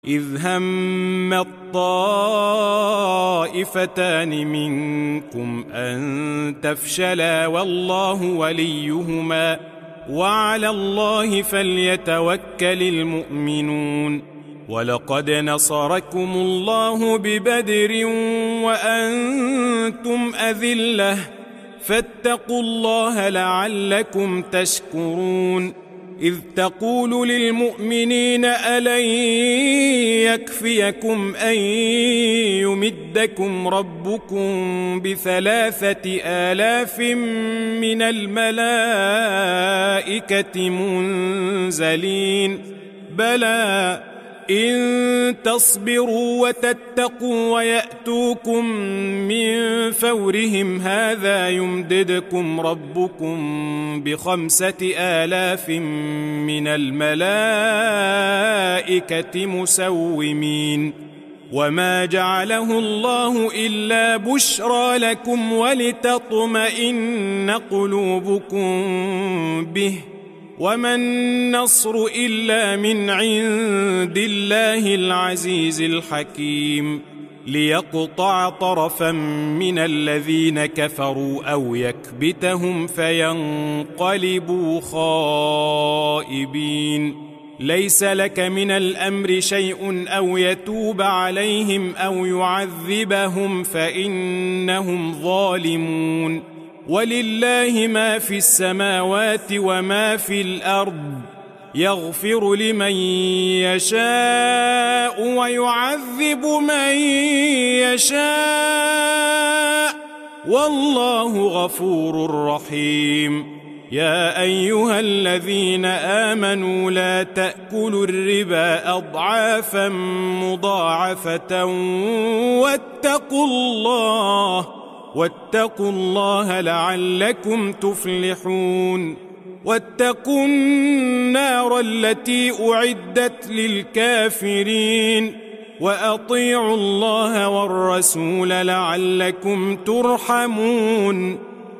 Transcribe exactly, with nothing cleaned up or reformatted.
إذ هم الطائفتان منكم أن تفشلا والله وليهما وعلى الله فليتوكل المؤمنون. ولقد نصركم الله ببدر وأنتم أذلة فاتقوا الله لعلكم تشكرون. إذ تقول للمؤمنين ألن يكفيكم أن يمدكم ربكم بثلاثة آلاف من الملائكة منزلين بلى إن تصبروا وتتقوا ويأتوكم من فورهم هذا يمددكم ربكم بخمسة آلاف من الملائكة مسومين. وما جعله الله إلا بشرى لكم ولتطمئن قلوبكم به وما النصر إلا من عند الله العزيز الحكيم. ليقطع طرفا من الذين كفروا أو يكبتهم فينقلبوا خائبين. ليس لك من الأمر شيء أو يتوب عليهم أو يعذبهم فإنهم ظالمون. ولله ما في السماوات وما في الأرض يغفر لمن يشاء ويعذب من يشاء والله غفور رحيم. يا أيها الذين آمنوا لا تأكلوا الربا أضعافا مضاعفة واتقوا الله واتقوا الله لعلكم تفلحون. واتقوا النار التي أعدت للكافرين وأطيعوا الله والرسول لعلكم ترحمون.